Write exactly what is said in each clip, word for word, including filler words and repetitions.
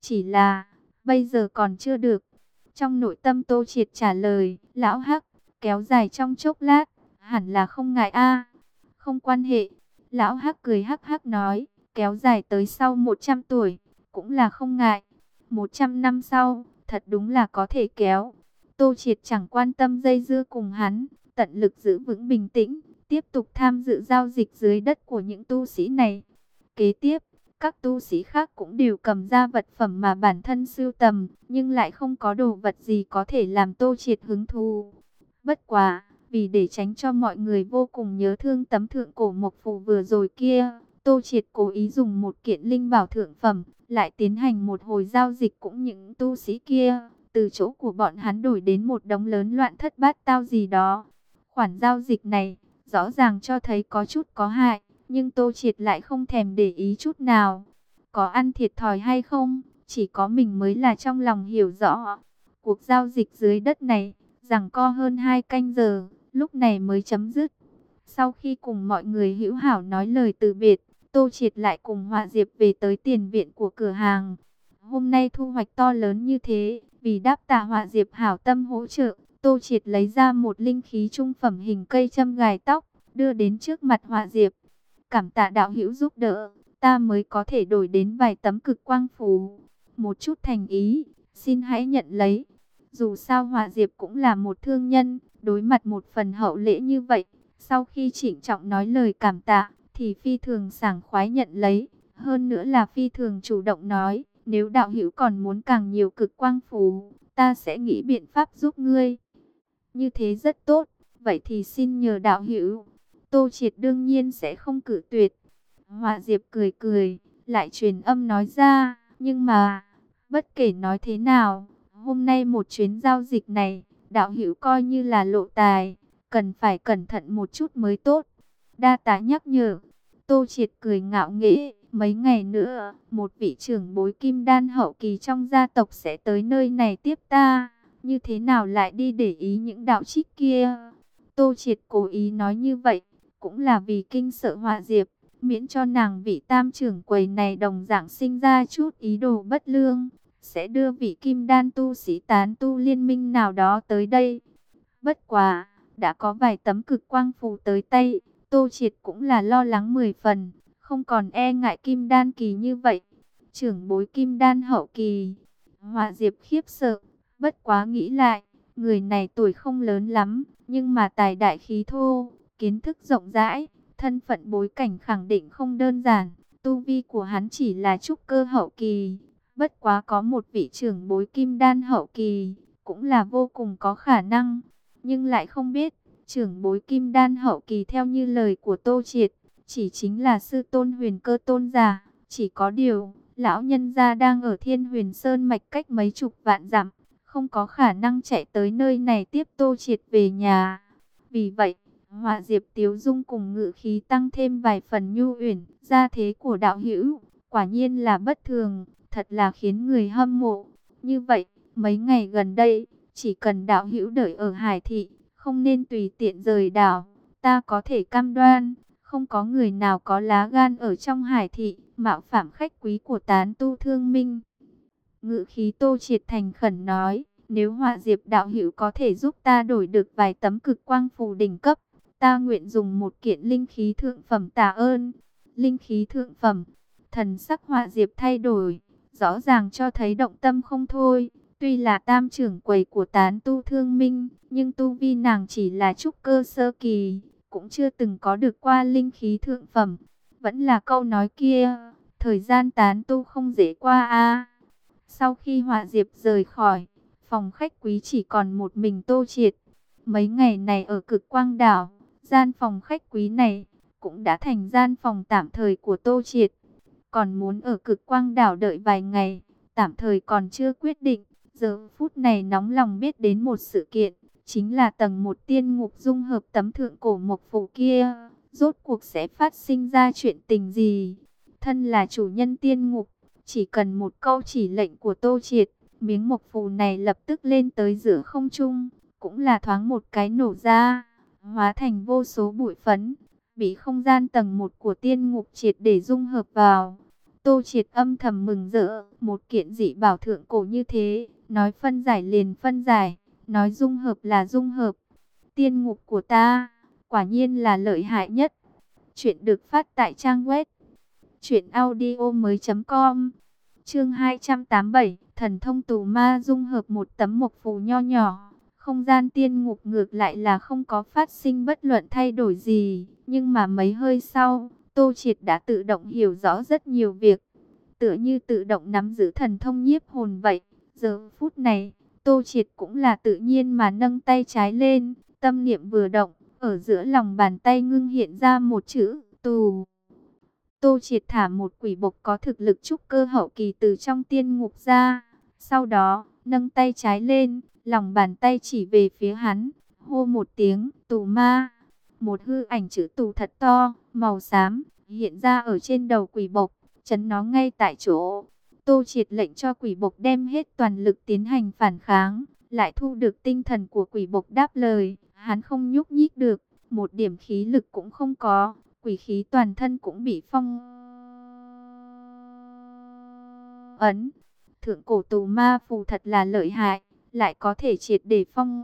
chỉ là bây giờ còn chưa được. Trong nội tâm Tô Triệt trả lời, lão Hắc, kéo dài trong chốc lát, hẳn là không ngại a. Không quan hệ. Lão Hắc cười hắc hắc nói, kéo dài tới sau một trăm tuổi, cũng là không ngại. một trăm năm sau, thật đúng là có thể kéo. Tô Triệt chẳng quan tâm dây dưa cùng hắn, tận lực giữ vững bình tĩnh, tiếp tục tham dự giao dịch dưới đất của những tu sĩ này. Kế tiếp, các tu sĩ khác cũng đều cầm ra vật phẩm mà bản thân sưu tầm, nhưng lại không có đồ vật gì có thể làm Tô Triệt hứng thú. Bất quá, vì để tránh cho mọi người vô cùng nhớ thương tấm thượng cổ mộc phù vừa rồi kia, Tô Triệt cố ý dùng một kiện linh bảo thượng phẩm, lại tiến hành một hồi giao dịch cũng những tu sĩ kia, từ chỗ của bọn hắn đổi đến một đống lớn loạn thất bát tao gì đó. Khoản giao dịch này, rõ ràng cho thấy có chút có hại, nhưng Tô Triệt lại không thèm để ý chút nào. Có ăn thiệt thòi hay không, chỉ có mình mới là trong lòng hiểu rõ. Cuộc giao dịch dưới đất này, giằng co hơn hai canh giờ, lúc này mới chấm dứt. Sau khi cùng mọi người hữu hảo nói lời từ biệt, Tô Triệt lại cùng Họa Diệp về tới tiền viện của cửa hàng. Hôm nay thu hoạch to lớn như thế, vì đáp tạ Họa Diệp hảo tâm hỗ trợ, Tô Triệt lấy ra một linh khí trung phẩm hình cây châm gài tóc, đưa đến trước mặt Họa Diệp. Cảm tạ đạo hữu giúp đỡ, ta mới có thể đổi đến vài tấm cực quang phù. Một chút thành ý, xin hãy nhận lấy. Dù sao Họa Diệp cũng là một thương nhân, đối mặt một phần hậu lễ như vậy, sau khi trịnh trọng nói lời cảm tạ, thì phi thường sảng khoái nhận lấy. Hơn nữa là phi thường chủ động nói, nếu đạo hữu còn muốn càng nhiều cực quang phù, ta sẽ nghĩ biện pháp giúp ngươi. Như thế rất tốt, vậy thì xin nhờ đạo hữu. Tô Triệt đương nhiên sẽ không cự tuyệt. Họa Diệp cười cười, lại truyền âm nói ra, nhưng mà, bất kể nói thế nào, hôm nay một chuyến giao dịch này, đạo hữu coi như là lộ tài, cần phải cẩn thận một chút mới tốt. Đa tá nhắc nhở. Tô Triệt cười ngạo nghễ, mấy ngày nữa, một vị trưởng bối kim đan hậu kỳ trong gia tộc sẽ tới nơi này tiếp ta, như thế nào lại đi để ý những đạo trích kia. Tô Triệt cố ý nói như vậy, cũng là vì kinh sợ Họa Diệp, miễn cho nàng vị tam trưởng quầy này đồng dạng sinh ra chút ý đồ bất lương, sẽ đưa vị kim đan tu sĩ tán tu liên minh nào đó tới đây. Bất quá, đã có vài tấm cực quang phù tới tay, Tô Triệt cũng là lo lắng mười phần, không còn e ngại kim đan kỳ như vậy. Trưởng bối kim đan hậu kỳ, Họa Diệp khiếp sợ, bất quá nghĩ lại, người này tuổi không lớn lắm, nhưng mà tài đại khí thô, kiến thức rộng rãi, thân phận bối cảnh khẳng định không đơn giản. Tu vi của hắn chỉ là trúc cơ hậu kỳ, bất quá có một vị trưởng bối kim đan hậu kỳ, cũng là vô cùng có khả năng. Nhưng lại không biết, trưởng bối kim đan hậu kỳ theo như lời của Tô Triệt, chỉ chính là sư tôn Huyền Cơ tôn giả. Chỉ có điều, lão nhân gia đang ở Thiên Huyền Sơn mạch cách mấy chục vạn dặm, không có khả năng chạy tới nơi này tiếp Tô Triệt về nhà. Vì vậy, Họa Diệp tiếu dung cùng ngự khí tăng thêm vài phần nhu uyển. Gia thế của đạo hữu, quả nhiên là bất thường, thật là khiến người hâm mộ. Như vậy, mấy ngày gần đây, chỉ cần đạo hữu đợi ở Hải Thị, không nên tùy tiện rời đảo. Ta có thể cam đoan, không có người nào có lá gan ở trong Hải Thị, mạo phạm khách quý của tán tu thương minh. Ngự khí Tô Triệt thành khẩn nói, nếu Họa Diệp đạo hữu có thể giúp ta đổi được vài tấm cực quang phù đỉnh cấp, ta nguyện dùng một kiện linh khí thượng phẩm tạ ơn. Linh khí thượng phẩm, thần sắc Họa Diệp thay đổi, rõ ràng cho thấy động tâm không thôi. Tuy là tam trưởng quầy của tán tu thương minh, nhưng tu vi nàng chỉ là trúc cơ sơ kỳ, cũng chưa từng có được qua linh khí thượng phẩm. Vẫn là câu nói kia, thời gian tán tu không dễ qua a. Sau khi Họa Diệp rời khỏi, phòng khách quý chỉ còn một mình Tô Triệt. Mấy ngày này ở Cực Quang Đảo, gian phòng khách quý này cũng đã thành gian phòng tạm thời của Tô Triệt. Còn muốn ở Cực Quang Đảo đợi vài ngày, tạm thời còn chưa quyết định. Giờ phút này nóng lòng biết đến một sự kiện, chính là tầng một tiên ngục dung hợp tấm thượng cổ mộc phù kia, rốt cuộc sẽ phát sinh ra chuyện tình gì. Thân là chủ nhân tiên ngục, chỉ cần một câu chỉ lệnh của Tô Triệt, miếng mộc phù này lập tức lên tới giữa không trung, cũng là thoáng một cái nổ ra, hóa thành vô số bụi phấn, bị không gian tầng một của tiên ngục triệt để dung hợp vào. Tô Triệt âm thầm mừng rỡ, một kiện dị bảo thượng cổ như thế, nói phân giải liền phân giải, nói dung hợp là dung hợp. Tiên ngục của ta, quả nhiên là lợi hại nhất. Chuyện được phát tại trang web truyện audio mới chấm com. Chương hai trăm tám mươi bảy, thần thông tù ma dung hợp một tấm mộc phù nho nhỏ. Không gian tiên ngục ngược lại là không có phát sinh bất luận thay đổi gì, nhưng mà mấy hơi sau, Tô Triệt đã tự động hiểu rõ rất nhiều việc, tựa như tự động nắm giữ thần thông nhiếp hồn vậy. Giờ phút này, Tô Triệt cũng là tự nhiên mà nâng tay trái lên, tâm niệm vừa động, ở giữa lòng bàn tay ngưng hiện ra một chữ tù. Tô Triệt thả một quỷ bộc có thực lực trúc cơ hậu kỳ từ trong tiên ngục ra, sau đó nâng tay trái lên, lòng bàn tay chỉ về phía hắn, hô một tiếng tù ma. Một hư ảnh chữ tù thật to, màu xám, hiện ra ở trên đầu quỷ bộc, chấn nó ngay tại chỗ. Tô Triệt lệnh cho quỷ bộc đem hết toàn lực tiến hành phản kháng, lại thu được tinh thần của quỷ bộc đáp lời. Hắn không nhúc nhích được, một điểm khí lực cũng không có, quỷ khí toàn thân cũng bị phong ấn. Thượng cổ tù ma phù thật là lợi hại, lại có thể triệt để phong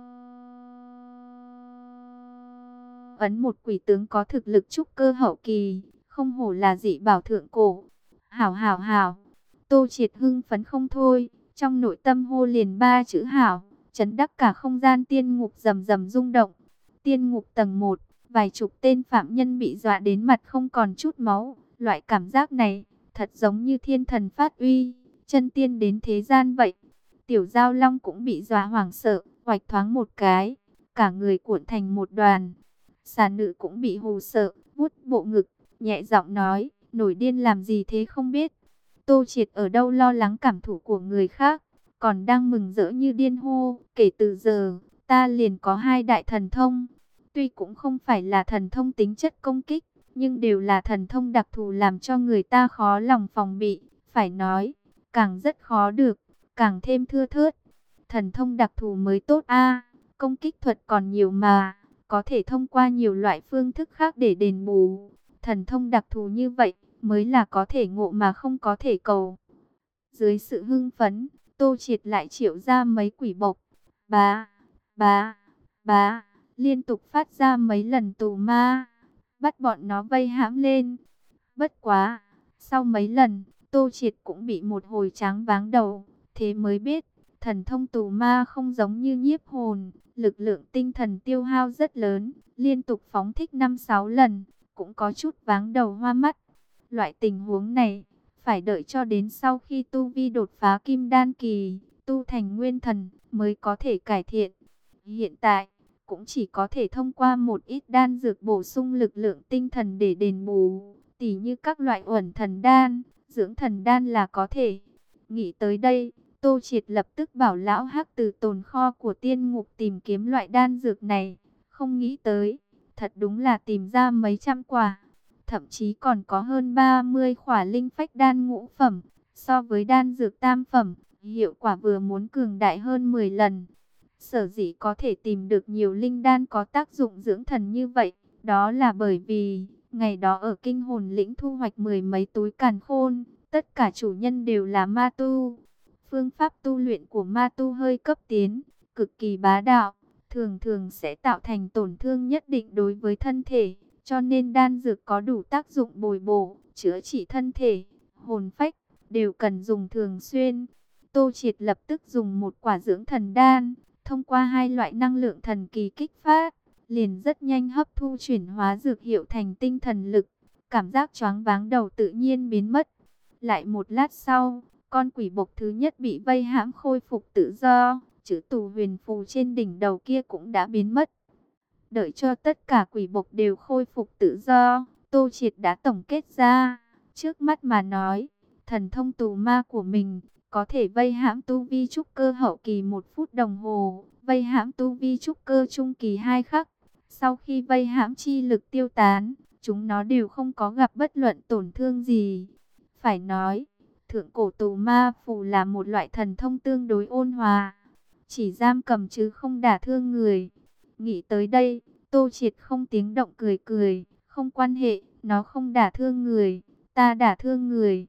ấn một quỷ tướng có thực lực trúc cơ hậu kỳ, không hổ là dị bảo thượng cổ. Hảo hảo hảo. Tô Triệt hưng phấn không thôi, trong nội tâm hô liền ba chữ hảo, chấn đắc cả không gian tiên ngục rầm rầm rung động. Tiên ngục tầng một, vài chục tên phạm nhân bị dọa đến mặt không còn chút máu. Loại cảm giác này, thật giống như thiên thần phát uy, chân tiên đến thế gian vậy. Tiểu Giao Long cũng bị dọa hoảng sợ, oạch thoáng một cái, cả người cuộn thành một đoàn. Xà Nữ cũng bị hù sợ, vuốt bộ ngực, nhẹ giọng nói, nổi điên làm gì thế không biết. Tô Triệt ở đâu lo lắng cảm thụ của người khác, còn đang mừng rỡ như điên hô, kể từ giờ, ta liền có hai đại thần thông. Tuy cũng không phải là thần thông tính chất công kích, nhưng đều là thần thông đặc thù làm cho người ta khó lòng phòng bị. Phải nói, càng rất khó được, càng thêm thưa thớt. Thần thông đặc thù mới tốt a, công kích thuật còn nhiều mà, có thể thông qua nhiều loại phương thức khác để đền bù. Thần thông đặc thù như vậy, mới là có thể ngộ mà không có thể cầu. Dưới sự hưng phấn, Tô Triệt lại triệu ra mấy quỷ bộc. Bá, bá, bá, liên tục phát ra mấy lần tù ma, bắt bọn nó vây hãm lên. Bất quá, sau mấy lần, Tô Triệt cũng bị một hồi tráng váng đầu, thế mới biết, thần thông tù ma không giống như nhiếp hồn, lực lượng tinh thần tiêu hao rất lớn, liên tục phóng thích năm sáu lần, cũng có chút váng đầu hoa mắt. Loại tình huống này, phải đợi cho đến sau khi tu vi đột phá kim đan kỳ, tu thành nguyên thần, mới có thể cải thiện. Hiện tại, cũng chỉ có thể thông qua một ít đan dược bổ sung lực lượng tinh thần để đền bù, tỉ như các loại uẩn thần đan, dưỡng thần đan là có thể. Nghĩ tới đây, Tô Triệt lập tức bảo lão Hắc từ tồn kho của tiên ngục tìm kiếm loại đan dược này. Không nghĩ tới, thật đúng là tìm ra mấy trăm quả, thậm chí còn có hơn ba mươi khỏa linh phách đan ngũ phẩm. So với đan dược tam phẩm, hiệu quả vừa muốn cường đại hơn mười lần. Sở dĩ có thể tìm được nhiều linh đan có tác dụng dưỡng thần như vậy, đó là bởi vì, ngày đó ở kinh hồn lĩnh thu hoạch mười mấy túi càn khôn, tất cả chủ nhân đều là ma tu. Phương pháp tu luyện của ma tu hơi cấp tiến, cực kỳ bá đạo, thường thường sẽ tạo thành tổn thương nhất định đối với thân thể, cho nên đan dược có đủ tác dụng bồi bổ, chữa trị thân thể, hồn phách, đều cần dùng thường xuyên. Tô Triệt lập tức dùng một quả dưỡng thần đan, thông qua hai loại năng lượng thần kỳ kích phát, liền rất nhanh hấp thu chuyển hóa dược hiệu thành tinh thần lực, cảm giác choáng váng đầu tự nhiên biến mất. Lại một lát sau, con quỷ bộc thứ nhất bị vây hãm khôi phục tự do, chữ tù huyền phù trên đỉnh đầu kia cũng đã biến mất. Đợi cho tất cả quỷ bộc đều khôi phục tự do, Tô Triệt đã tổng kết ra, trước mắt mà nói, thần thông tù ma của mình có thể vây hãm tu vi trúc cơ hậu kỳ một phút đồng hồ, vây hãm tu vi trúc cơ trung kỳ hai khắc. Sau khi vây hãm chi lực tiêu tán, chúng nó đều không có gặp bất luận tổn thương gì. Phải nói, thượng cổ tù ma phù là một loại thần thông tương đối ôn hòa, chỉ giam cầm chứ không đả thương người. Nghĩ tới đây, Tô Triệt không tiếng động cười cười, không quan hệ, nó không đả thương người, ta đả thương người.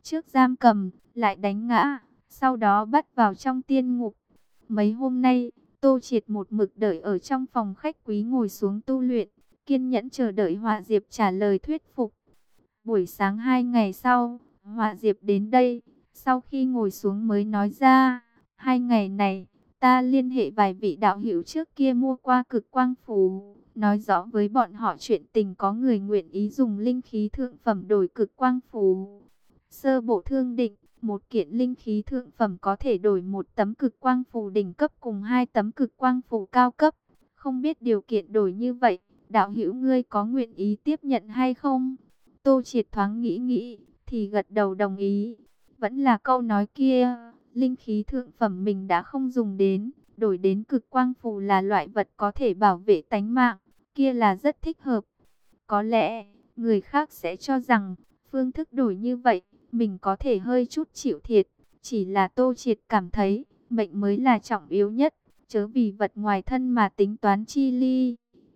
trước giam cầm, lại đánh ngã, sau đó bắt vào trong tiên ngục. Mấy hôm nay, Tô Triệt một mực đợi ở trong phòng khách quý ngồi xuống tu luyện, kiên nhẫn chờ đợi Họa Diệp trả lời thuyết phục. Buổi sáng hai ngày sau, Họa Diệp đến đây, sau khi ngồi xuống mới nói ra, hai ngày này, ta liên hệ vài vị đạo hữu trước kia mua qua cực quang phù, nói rõ với bọn họ chuyện tình có người nguyện ý dùng linh khí thượng phẩm đổi cực quang phù. Sơ bộ thương định, một kiện linh khí thượng phẩm có thể đổi một tấm cực quang phù đỉnh cấp cùng hai tấm cực quang phù cao cấp. Không biết điều kiện đổi như vậy, đạo hữu ngươi có nguyện ý tiếp nhận hay không? Tô Triệt thoáng nghĩ nghĩ, thì gật đầu đồng ý. Vẫn là câu nói kia, linh khí thượng phẩm mình đã không dùng đến, đổi đến cực quang phù là loại vật có thể bảo vệ tánh mạng, kia là rất thích hợp. Có lẽ, người khác sẽ cho rằng, phương thức đổi như vậy, mình có thể hơi chút chịu thiệt. Chỉ là Tô Triệt cảm thấy, mệnh mới là trọng yếu nhất, chớ vì vật ngoài thân mà tính toán chi ly.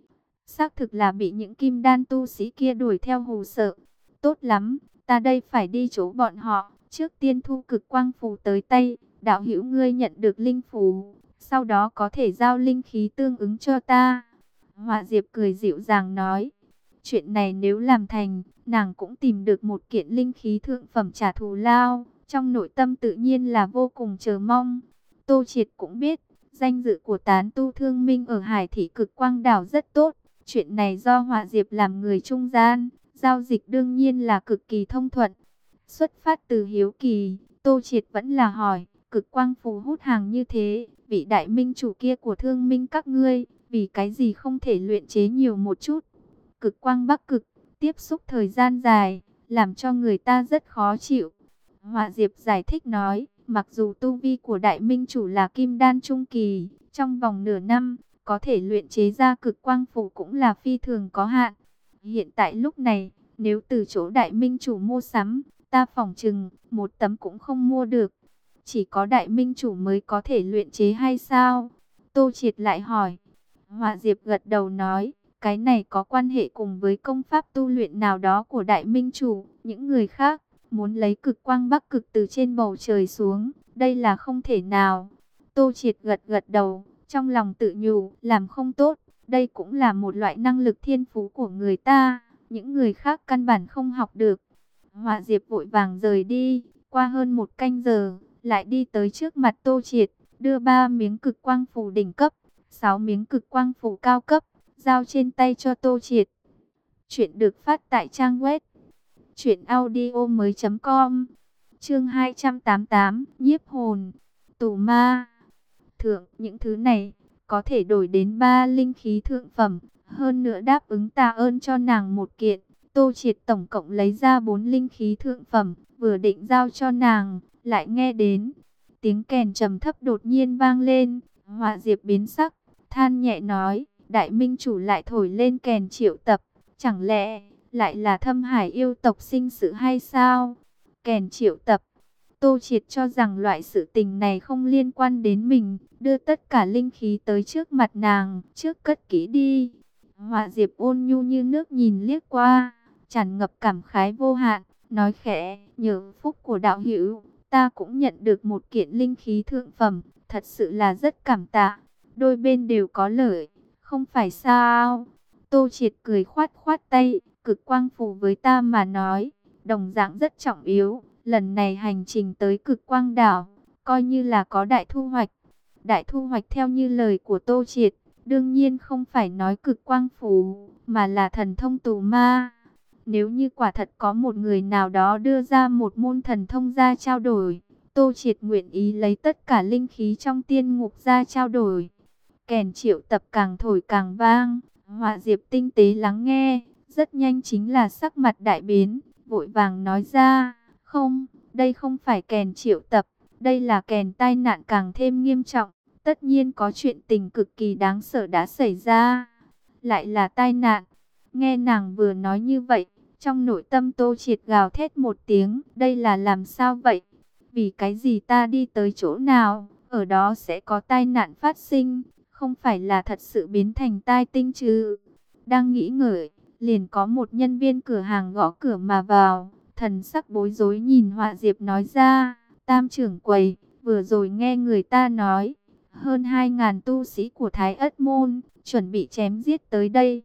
Xác thực là bị những kim đan tu sĩ kia đuổi theo hù sợ. Tốt lắm, ta đây phải đi chỗ bọn họ, trước tiên thu cực quang phù tới tay, đạo hữu ngươi nhận được linh phù, sau đó có thể giao linh khí tương ứng cho ta. Họa Diệp cười dịu dàng nói, chuyện này nếu làm thành, nàng cũng tìm được một kiện linh khí thượng phẩm trả thù lao, trong nội tâm tự nhiên là vô cùng chờ mong. Tô Triệt cũng biết, danh dự của tán tu thương minh ở Hải Thị Cực Quang Đảo rất tốt, chuyện này do Họa Diệp làm người trung gian, giao dịch đương nhiên là cực kỳ thông thuận. Xuất phát từ hiếu kỳ, Tô Triệt vẫn là hỏi, cực quang phù hút hàng như thế, vị đại minh chủ kia của thương minh các ngươi, vì cái gì không thể luyện chế nhiều một chút? Cực quang bắc cực, tiếp xúc thời gian dài, làm cho người ta rất khó chịu. Họa Diệp giải thích nói, mặc dù tu vi của đại minh chủ là kim đan trung kỳ, trong vòng nửa năm, có thể luyện chế ra cực quang phù cũng là phi thường có hạn. Hiện tại lúc này, nếu từ chỗ đại minh chủ mua sắm, ta phỏng chừng, một tấm cũng không mua được. Chỉ có đại minh chủ mới có thể luyện chế hay sao? Tô Triệt lại hỏi. Họa Diệp gật đầu nói, cái này có quan hệ cùng với công pháp tu luyện nào đó của đại minh chủ. Những người khác, muốn lấy cực quang bắc cực từ trên bầu trời xuống, đây là không thể nào. Tô Triệt gật gật đầu, trong lòng tự nhủ, làm không tốt. Đây cũng là một loại năng lực thiên phú của người ta, những người khác căn bản không học được. Họa Diệp vội vàng rời đi, qua hơn một canh giờ, lại đi tới trước mặt Tô Triệt, đưa ba miếng cực quang phù đỉnh cấp, sáu miếng cực quang phù cao cấp, giao trên tay cho Tô Triệt. Chuyện được phát tại trang web truyện audio mới chấm com, chương hai trăm tám mươi tám, nhiếp hồn, tù ma. Thượng, những thứ này có thể đổi đến ba linh khí thượng phẩm, hơn nữa đáp ứng tạ ơn cho nàng một kiện. Tô Triệt tổng cộng lấy ra bốn linh khí thượng phẩm, vừa định giao cho nàng, lại nghe đến tiếng kèn trầm thấp đột nhiên vang lên. Họa Diệp biến sắc, than nhẹ nói, đại minh chủ lại thổi lên kèn triệu tập, chẳng lẽ lại là Thâm Hải yêu tộc sinh sự hay sao? Kèn triệu tập. Tô Triệt cho rằng loại sự tình này không liên quan đến mình, đưa tất cả linh khí tới trước mặt nàng, trước cất kỹ đi. Họa Diệp ôn nhu như nước nhìn liếc qua, tràn ngập cảm khái vô hạn, nói khẽ, nhờ phúc của đạo hữu, ta cũng nhận được một kiện linh khí thượng phẩm, thật sự là rất cảm tạ, đôi bên đều có lợi, không phải sao? Tô Triệt cười khoát khoát tay, cực quang phù với ta mà nói, đồng dạng rất trọng yếu. Lần này hành trình tới cực quang đảo, coi như là có đại thu hoạch. Đại thu hoạch theo như lời của Tô Triệt, đương nhiên không phải nói cực quang phù, mà là thần thông tù ma. Nếu như quả thật có một người nào đó đưa ra một môn thần thông ra trao đổi, Tô Triệt nguyện ý lấy tất cả linh khí trong tiên ngục ra trao đổi. Kèn triệu tập càng thổi càng vang, Họa Diệp tinh tế lắng nghe, rất nhanh chính là sắc mặt đại biến, vội vàng nói ra. Không, đây không phải kèn triệu tập, đây là kèn tai nạn càng thêm nghiêm trọng. Tất nhiên có chuyện tình cực kỳ đáng sợ đã xảy ra. Lại là tai nạn. Nghe nàng vừa nói như vậy, trong nội tâm Tô Triệt gào thét một tiếng. Đây là làm sao vậy? Vì cái gì ta đi tới chỗ nào, ở đó sẽ có tai nạn phát sinh? Không phải là thật sự biến thành tai tinh chứ? Đang nghĩ ngợi, liền có một nhân viên cửa hàng gõ cửa mà vào. thần sắc bối rối nhìn Họa Diệp nói ra, Tam trưởng quầy, vừa rồi nghe người ta nói, hơn hai ngàn tu sĩ của Thái Ất Môn, chuẩn bị chém giết tới đây.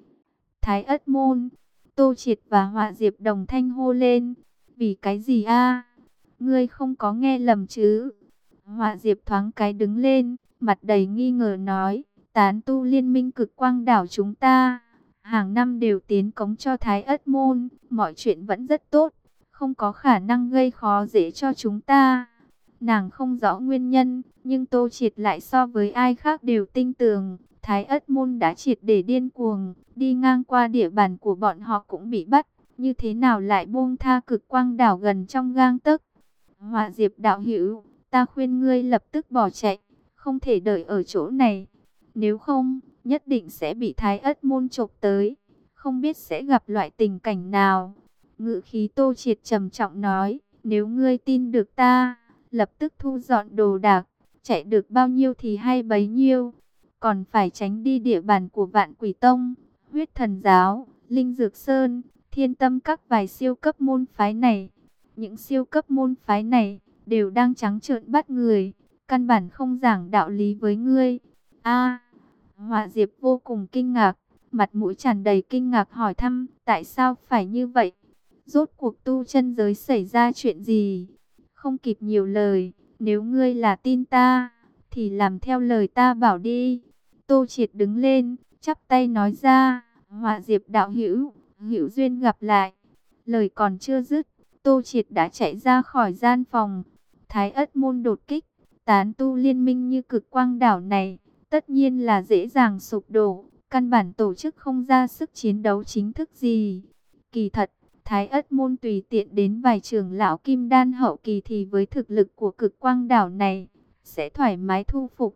Thái Ất Môn, Tô Triệt và Họa Diệp đồng thanh hô lên, vì cái gì a? Ngươi không có nghe lầm chứ? Họa Diệp thoáng cái đứng lên, mặt đầy nghi ngờ nói, tán tu liên minh Cực Quang đảo chúng ta, hàng năm đều tiến cống cho Thái Ất Môn, mọi chuyện vẫn rất tốt, không có khả năng gây khó dễ cho chúng ta. Nàng không rõ nguyên nhân, nhưng Tô Triệt lại so với ai khác đều tin tưởng, Thái Ất Môn đã triệt để điên cuồng, đi ngang qua địa bàn của bọn họ cũng bị bắt, như thế nào lại buông tha Cực Quang đảo gần trong gang tấc. Họa Diệp đạo hữu, ta khuyên ngươi lập tức bỏ chạy, không thể đợi ở chỗ này. Nếu không, nhất định sẽ bị Thái Ất Môn chộp tới, không biết sẽ gặp loại tình cảnh nào. Ngữ khí Tô Triệt trầm trọng nói, nếu ngươi tin được ta, lập tức thu dọn đồ đạc, chạy được bao nhiêu thì hay bấy nhiêu. Còn phải tránh đi địa bàn của Vạn Quỷ Tông, Huyết Thần Giáo, Linh Dược Sơn, Thiên Tâm các vài siêu cấp môn phái này. Những siêu cấp môn phái này đều đang trắng trợn bắt người, căn bản không giảng đạo lý với ngươi. A, Họa Diệp vô cùng kinh ngạc, mặt mũi tràn đầy kinh ngạc hỏi thăm, tại sao phải như vậy? Rốt cuộc tu chân giới xảy ra chuyện gì? Không kịp nhiều lời, nếu ngươi là tin ta, thì làm theo lời ta bảo đi. Tô Triệt đứng lên, chắp tay nói ra, Họa Diệp đạo hữu, hữu duyên gặp lại. Lời còn chưa dứt, Tô Triệt đã chạy ra khỏi gian phòng. Thái Ất Môn đột kích, tán tu liên minh như Cực Quang đảo này, tất nhiên là dễ dàng sụp đổ, căn bản tổ chức không ra sức chiến đấu chính thức gì. Kỳ thật, Thái Ất Môn tùy tiện đến vài trưởng lão kim đan hậu kỳ thì với thực lực của Cực Quang đảo này, sẽ thoải mái thu phục.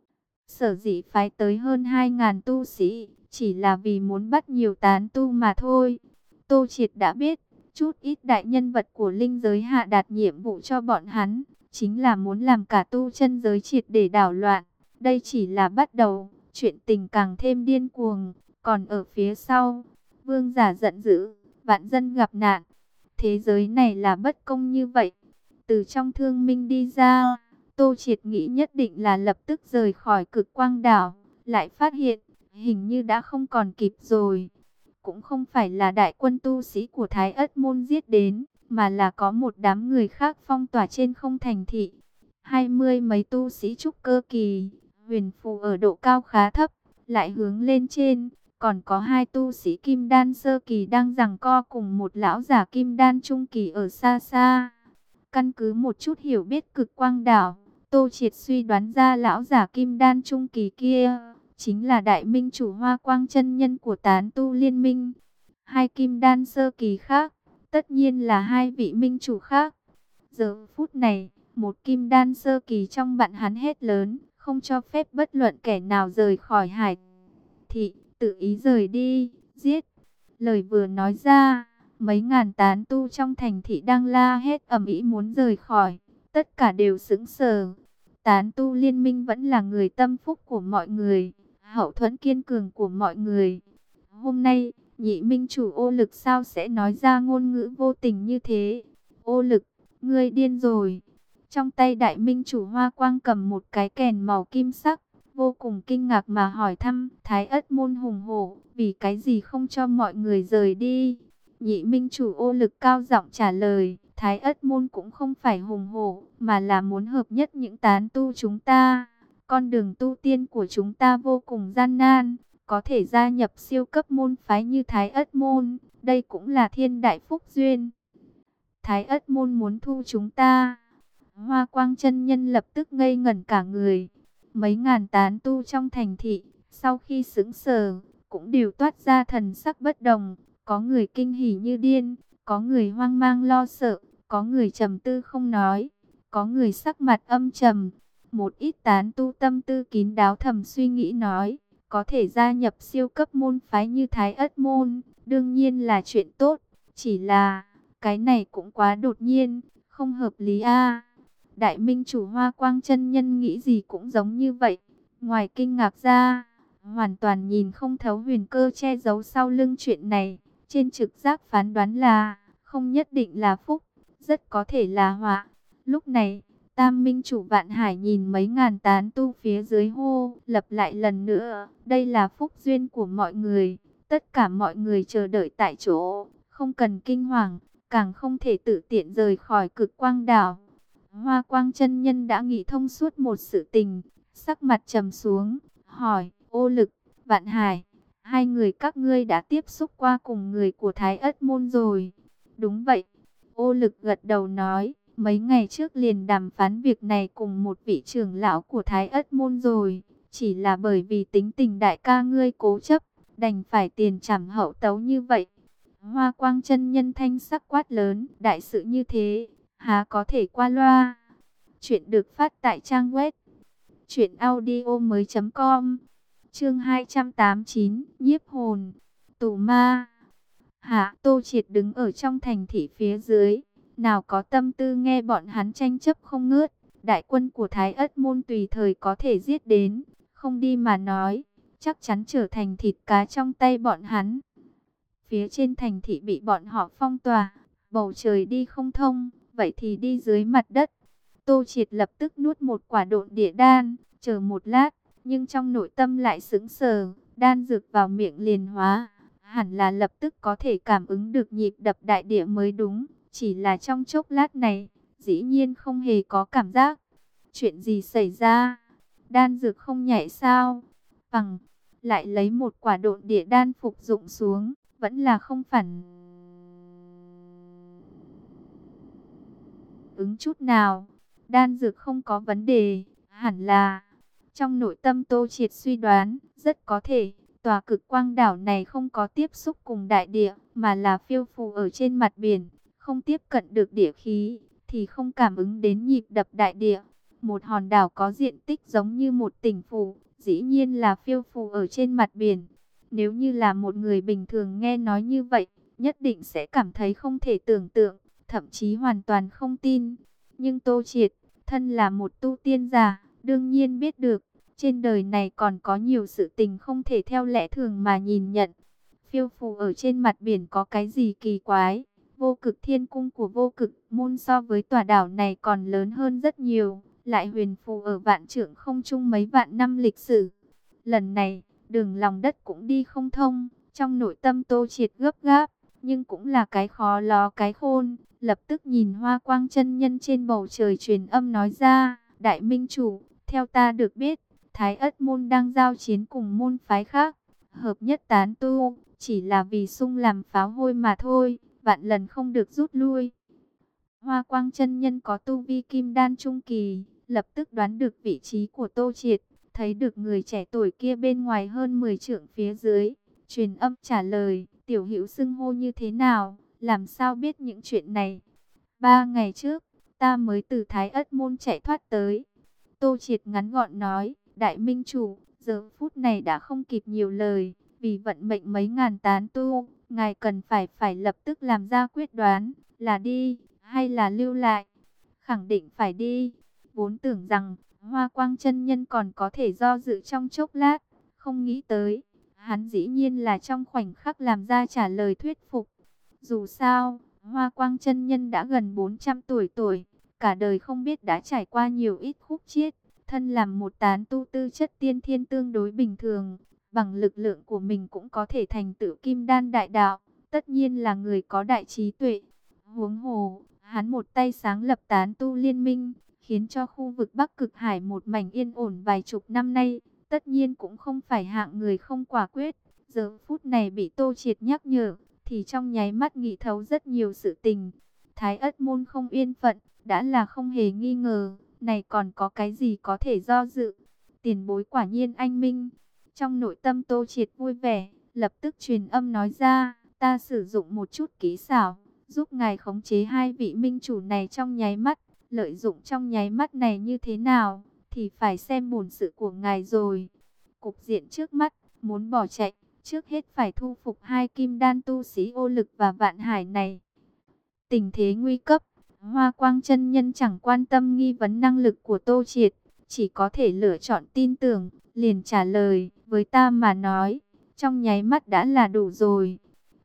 Sở dĩ phái tới hơn hai ngàn tu sĩ, chỉ là vì muốn bắt nhiều tán tu mà thôi. Tô Triệt đã biết, chút ít đại nhân vật của linh giới hạ đạt nhiệm vụ cho bọn hắn, chính là muốn làm cả tu chân giới triệt để đảo loạn. Đây chỉ là bắt đầu, chuyện tình càng thêm điên cuồng, còn ở phía sau, vương giả giận dữ, vạn dân gặp nạn. Thế giới này là bất công như vậy. Từ trong thương minh đi ra, Tô Triệt nghĩ nhất định là lập tức rời khỏi Cực Quang đảo, lại phát hiện, hình như đã không còn kịp rồi. Cũng không phải là đại quân tu sĩ của Thái Ất Môn giết đến, mà là có một đám người khác phong tỏa trên không thành thị. Hai mươi mấy tu sĩ trúc cơ kỳ, huyền phù ở độ cao khá thấp, lại hướng lên trên. Còn có hai tu sĩ kim đan sơ kỳ đang giằng co cùng một lão giả kim đan trung kỳ ở xa xa. Căn cứ một chút hiểu biết Cực Quang đảo, Tô Triệt suy đoán ra lão giả kim đan trung kỳ kia chính là đại minh chủ Hoa Quang chân nhân của tán tu liên minh. Hai kim đan sơ kỳ khác, tất nhiên là hai vị minh chủ khác. Giờ phút này, một kim đan sơ kỳ trong bạn hắn hét lớn, không cho phép bất luận kẻ nào rời khỏi hải thị, tự ý rời đi, giết. Lời vừa nói ra, mấy ngàn tán tu trong thành thị đang la hét ầm ĩ muốn rời khỏi, tất cả đều sững sờ. Tán tu liên minh vẫn là người tâm phúc của mọi người, hậu thuẫn kiên cường của mọi người. Hôm nay, nhị minh chủ Ô Lực sao sẽ nói ra ngôn ngữ vô tình như thế? Ô Lực, ngươi điên rồi. Trong tay đại minh chủ Hoa Quang cầm một cái kèn màu kim sắc, vô cùng kinh ngạc mà hỏi thăm Thái Ất Môn hùng hổ, vì cái gì không cho mọi người rời đi? Nhị minh chủ Ô Lực cao giọng trả lời, Thái Ất Môn cũng không phải hùng hổ, mà là muốn hợp nhất những tán tu chúng ta. Con đường tu tiên của chúng ta vô cùng gian nan, có thể gia nhập siêu cấp môn phái như Thái Ất Môn, đây cũng là thiên đại phúc duyên. Thái Ất Môn muốn thu chúng ta. Hoa Quang chân nhân lập tức ngây ngẩn cả người. Mấy ngàn tán tu trong thành thị, sau khi sững sờ, cũng đều toát ra thần sắc bất đồng. Có người kinh hỉ như điên, có người hoang mang lo sợ, có người trầm tư không nói, có người sắc mặt âm trầm. Một ít tán tu tâm tư kín đáo thầm suy nghĩ nói, có thể gia nhập siêu cấp môn phái như Thái Ất Môn, đương nhiên là chuyện tốt, chỉ là cái này cũng quá đột nhiên, không hợp lý a. Đại minh chủ Hoa Quang chân nhân nghĩ gì cũng giống như vậy, ngoài kinh ngạc ra, hoàn toàn nhìn không thấu huyền cơ che giấu sau lưng chuyện này, trên trực giác phán đoán là không nhất định là phúc, rất có thể là họa. Lúc này, Tam Minh Chủ Vạn Hải nhìn mấy ngàn tán tu phía dưới hô, lặp lại lần nữa, đây là phúc duyên của mọi người. Tất cả mọi người chờ đợi tại chỗ, không cần kinh hoàng, càng không thể tự tiện rời khỏi Cực Quang Đảo. Hoa Quang chân nhân đã nghĩ thông suốt một sự tình, sắc mặt trầm xuống, hỏi, Ô Lực, Vạn Hải, hai người các ngươi đã tiếp xúc qua cùng người của Thái Ất Môn rồi. Đúng vậy, Ô Lực gật đầu nói, mấy ngày trước liền đàm phán việc này cùng một vị trưởng lão của Thái Ất Môn rồi. Chỉ là bởi vì tính tình đại ca ngươi cố chấp, đành phải tiền trảm hậu tấu như vậy. Hoa Quang chân nhân thanh sắc quát lớn, đại sự như thế, há có thể qua loa. Chuyện được phát tại trang web truyện audio mới chấm com. Chương hai trăm tám mươi chín, nhiếp hồn, tù ma. Hạ Tô Triệt đứng ở trong thành thị phía dưới, nào có tâm tư nghe bọn hắn tranh chấp không ngớt. Đại quân của Thái Ất Môn tùy thời có thể giết đến, không đi mà nói, chắc chắn trở thành thịt cá trong tay bọn hắn. Phía trên thành thị bị bọn họ phong tỏa, bầu trời đi không thông, vậy thì đi dưới mặt đất. Tô Triệt lập tức nuốt một quả độn địa đan, chờ một lát, nhưng trong nội tâm lại sững sờ, đan dược vào miệng liền hóa, hẳn là lập tức có thể cảm ứng được nhịp đập đại địa mới đúng, chỉ là trong chốc lát này, dĩ nhiên không hề có cảm giác. Chuyện gì xảy ra? Đan dược không nhảy sao? Bằng, lại lấy một quả độn địa đan phục dụng xuống, vẫn là không phản ứng chút nào. Đan dược không có vấn đề, hẳn là. Trong nội tâm Tô Triệt suy đoán, rất có thể, tòa Cực Quang Đảo này không có tiếp xúc cùng đại địa, mà là phiêu phù ở trên mặt biển, không tiếp cận được địa khí, thì không cảm ứng đến nhịp đập đại địa. Một hòn đảo có diện tích giống như một tỉnh phủ, dĩ nhiên là phiêu phù ở trên mặt biển. Nếu như là một người bình thường nghe nói như vậy, nhất định sẽ cảm thấy không thể tưởng tượng, thậm chí hoàn toàn không tin. Nhưng Tô Triệt, thân là một tu tiên giả, đương nhiên biết được, trên đời này còn có nhiều sự tình không thể theo lẽ thường mà nhìn nhận. Phiêu phù ở trên mặt biển có cái gì kỳ quái? Vô Cực Thiên Cung của Vô Cực Môn so với tòa đảo này còn lớn hơn rất nhiều, lại huyền phù ở vạn trượng không trung mấy vạn năm lịch sử. Lần này, đường lòng đất cũng đi không thông, trong nội tâm Tô Triệt gấp gáp, nhưng cũng là cái khó ló cái khôn. Lập tức nhìn Hoa Quang chân nhân trên bầu trời truyền âm nói ra, Đại Minh Chủ, theo ta được biết, Thái Ất Môn đang giao chiến cùng môn phái khác, hợp nhất tán tu, chỉ là vì sung làm pháo hôi mà thôi, vạn lần không được rút lui. Hoa Quang chân nhân có tu vi kim đan trung kỳ, lập tức đoán được vị trí của Tô Triệt, thấy được người trẻ tuổi kia bên ngoài hơn mười trượng phía dưới, truyền âm trả lời, tiểu hữu xưng hô như thế nào, làm sao biết những chuyện này. Ba ngày trước, ta mới từ Thái Ất Môn chạy thoát tới. Tô Triệt ngắn gọn nói, Đại Minh Chủ, giờ phút này đã không kịp nhiều lời, vì vận mệnh mấy ngàn tán tu, ngài cần phải phải lập tức làm ra quyết đoán, là đi, hay là lưu lại. Khẳng định phải đi. Vốn tưởng rằng, Hoa Quang chân nhân còn có thể do dự trong chốc lát, không nghĩ tới, hắn dĩ nhiên là trong khoảnh khắc làm ra trả lời thuyết phục. Dù sao, Hoa Quang chân nhân đã gần bốn trăm tuổi tuổi, cả đời không biết đã trải qua nhiều ít khúc chiết, thân làm một tán tu tư chất tiên thiên tương đối bình thường, bằng lực lượng của mình cũng có thể thành tựu kim đan đại đạo, tất nhiên là người có đại trí tuệ. Huống hồ, hắn một tay sáng lập tán tu liên minh, khiến cho khu vực Bắc Cực Hải một mảnh yên ổn vài chục năm nay, tất nhiên cũng không phải hạng người không quả quyết. Giờ phút này bị Tô Triệt nhắc nhở, thì trong nháy mắt nghĩ thấu rất nhiều sự tình. Thái Ất Môn không yên phận, đã là không hề nghi ngờ, này còn có cái gì có thể do dự. Tiền bối quả nhiên anh minh. Trong nội tâm Tô Triệt vui vẻ, lập tức truyền âm nói ra, ta sử dụng một chút kỹ xảo, giúp ngài khống chế hai vị minh chủ này trong nháy mắt. Lợi dụng trong nháy mắt này như thế nào, thì phải xem bổn sự của ngài rồi. Cục diện trước mắt, muốn bỏ chạy, trước hết phải thu phục hai kim đan tu sĩ Ô Lực và Vạn Hải này. Tình thế nguy cấp, Hoa Quang chân nhân chẳng quan tâm nghi vấn năng lực của Tô Triệt, chỉ có thể lựa chọn tin tưởng, liền trả lời, với ta mà nói, trong nháy mắt đã là đủ rồi.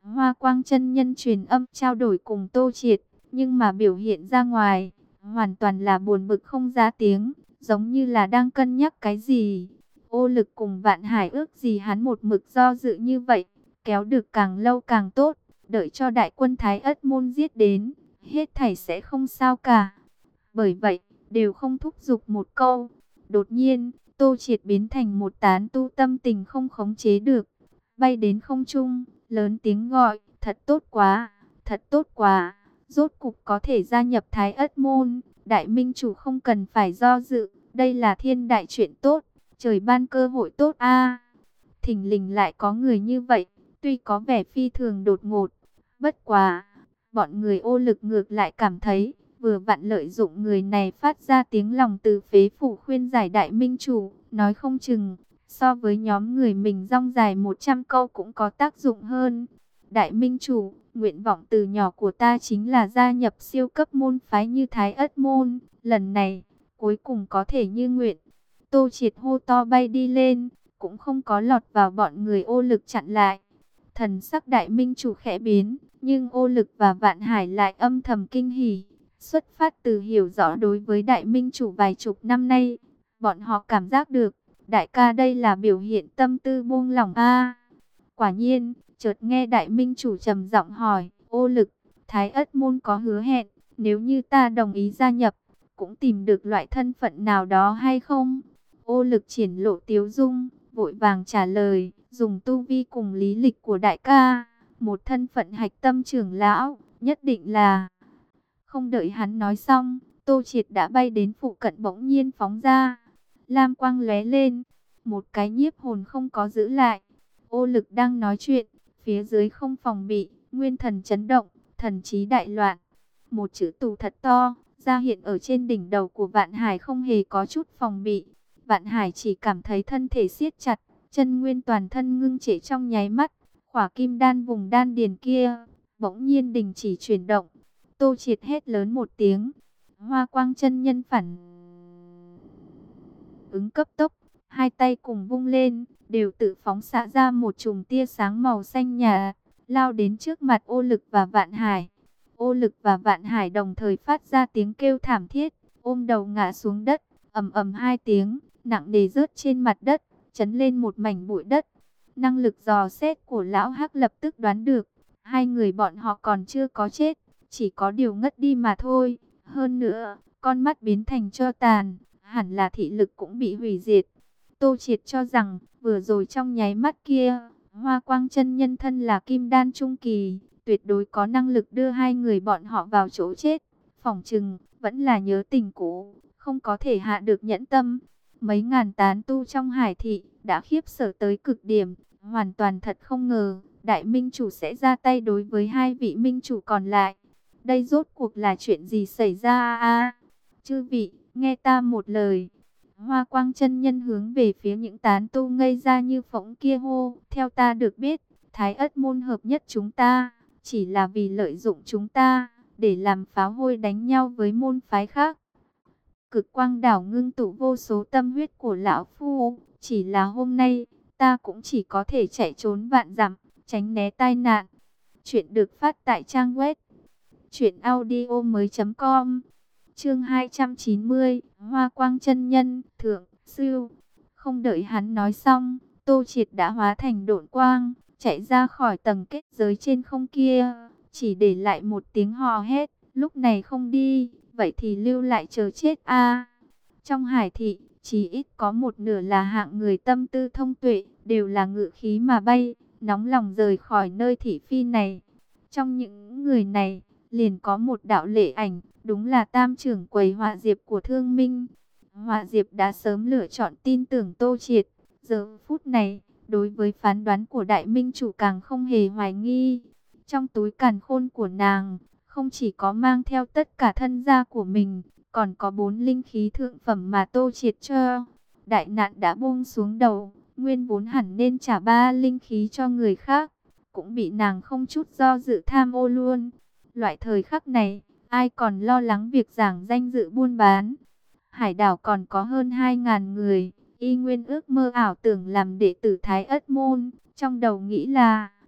Hoa Quang chân nhân truyền âm trao đổi cùng Tô Triệt, nhưng mà biểu hiện ra ngoài hoàn toàn là buồn bực không ra tiếng, giống như là đang cân nhắc cái gì. Ô Lực cùng Vạn Hải ước gì hắn một mực do dự như vậy, kéo được càng lâu càng tốt, đợi cho đại quân Thái Ất môn giết đến, hết thảy sẽ không sao cả. Bởi vậy, đều không thúc giục một câu. Đột nhiên, Tô Triệt biến thành một tán tu tâm tình không khống chế được, bay đến không trung, lớn tiếng gọi, thật tốt quá, thật tốt quá, rốt cục có thể gia nhập Thái Ất môn, đại minh chủ không cần phải do dự, đây là thiên đại chuyện tốt, trời ban cơ hội tốt a. Thình lình lại có người như vậy, tuy có vẻ phi thường đột ngột, bất quá, bọn người Ô Lực ngược lại cảm thấy, vừa vặn lợi dụng người này phát ra tiếng lòng từ phế phủ khuyên giải đại minh chủ, nói không chừng, so với nhóm người mình rong dài một trăm câu cũng có tác dụng hơn. Đại minh chủ, nguyện vọng từ nhỏ của ta chính là gia nhập siêu cấp môn phái như Thái Ất môn, lần này, cuối cùng có thể như nguyện. Tô Triệt hô to bay đi lên, cũng không có lọt vào bọn người Ô Lực chặn lại. Thần sắc đại minh chủ khẽ biến, nhưng Ô Lực và Vạn Hải lại âm thầm kinh hỉ. Xuất phát từ hiểu rõ đối với đại minh chủ vài chục năm nay, bọn họ cảm giác được, đại ca đây là biểu hiện tâm tư buông lỏng a. Quả nhiên, chợt nghe đại minh chủ trầm giọng hỏi, Ô Lực, Thái Ất môn có hứa hẹn, nếu như ta đồng ý gia nhập, cũng tìm được loại thân phận nào đó hay không? Ô Lực triển lộ tiếu dung, vội vàng trả lời, dùng tu vi cùng lý lịch của đại ca, một thân phận hạch tâm trưởng lão, nhất định là... Không đợi hắn nói xong, Tô Triệt đã bay đến phụ cận bỗng nhiên phóng ra. Lam quang lóe lên, một cái nhiếp hồn không có giữ lại. Ô Lực đang nói chuyện, phía dưới không phòng bị, nguyên thần chấn động, thần trí đại loạn. Một chữ tù thật to, ra hiện ở trên đỉnh đầu của Vạn Hải không hề có chút phòng bị. Vạn Hải chỉ cảm thấy thân thể siết chặt, chân nguyên toàn thân ngưng trệ trong nháy mắt. Khỏa kim đan vùng đan điền kia, bỗng nhiên đình chỉ chuyển động. Tô Triệt hét lớn một tiếng, Hoa Quang chân nhân phản ứng cấp tốc, hai tay cùng vung lên, đều tự phóng xạ ra một chùm tia sáng màu xanh nhạt, lao đến trước mặt Ô Lực và Vạn Hải. Ô Lực và Vạn Hải đồng thời phát ra tiếng kêu thảm thiết, ôm đầu ngã xuống đất, ầm ầm hai tiếng, nặng nề rớt trên mặt đất, chấn lên một mảnh bụi đất. Năng lực dò xét của lão Hắc lập tức đoán được, hai người bọn họ còn chưa có chết, chỉ có điều ngất đi mà thôi. Hơn nữa, con mắt biến thành tro tàn, hẳn là thị lực cũng bị hủy diệt. Tô Triệt cho rằng, vừa rồi trong nháy mắt kia, Hoa Quang chân nhân thân là kim đan trung kỳ, tuyệt đối có năng lực đưa hai người bọn họ vào chỗ chết. Phỏng chừng, vẫn là nhớ tình cũ, không có thể hạ được nhẫn tâm. Mấy ngàn tán tu trong hải thị, đã khiếp sợ tới cực điểm, hoàn toàn thật không ngờ, đại minh chủ sẽ ra tay đối với hai vị minh chủ còn lại. Đây rốt cuộc là chuyện gì xảy ra a? Chư vị, nghe ta một lời. Hoa Quang chân nhân hướng về phía những tán tu ngây ra như phỗng kia hô, theo ta được biết, Thái Ất môn hợp nhất chúng ta, chỉ là vì lợi dụng chúng ta, để làm pháo hôi đánh nhau với môn phái khác. Cực Quang đảo ngưng tụ vô số tâm huyết của lão phu, chỉ là hôm nay, ta cũng chỉ có thể chạy trốn vạn dặm, tránh né tai nạn. Chuyện được phát tại trang web truyện audio mới chấm com. Chương hai trăm chín mươi, Hoa Quang chân nhân, thượng sư. Không đợi hắn nói xong, Tô Triệt đã hóa thành độn quang, chạy ra khỏi tầng kết giới trên không kia, chỉ để lại một tiếng hò hét, lúc này không đi, vậy thì lưu lại chờ chết a. Trong hải thị, chỉ ít có một nửa là hạng người tâm tư thông tuệ, đều là ngự khí mà bay, nóng lòng rời khỏi nơi thị phi này. Trong những người này, liền có một đạo lệ ảnh, đúng là tam trưởng quầy Họa Diệp của Thương Minh. Họa Diệp đã sớm lựa chọn tin tưởng Tô Triệt, giờ phút này, đối với phán đoán của đại minh chủ càng không hề hoài nghi. Trong túi càn khôn của nàng, không chỉ có mang theo tất cả thân gia của mình, còn có bốn linh khí thượng phẩm mà Tô Triệt cho. Đại nạn đã buông xuống đầu, nguyên vốn hẳn nên trả ba linh khí cho người khác, cũng bị nàng không chút do dự tham ô luôn. Loại thời khắc này, ai còn lo lắng việc giảng danh dự buôn bán. Hải đảo còn có hơn hai ngàn người, y nguyên ước mơ ảo tưởng làm đệ tử Thái Ất môn, trong đầu nghĩ là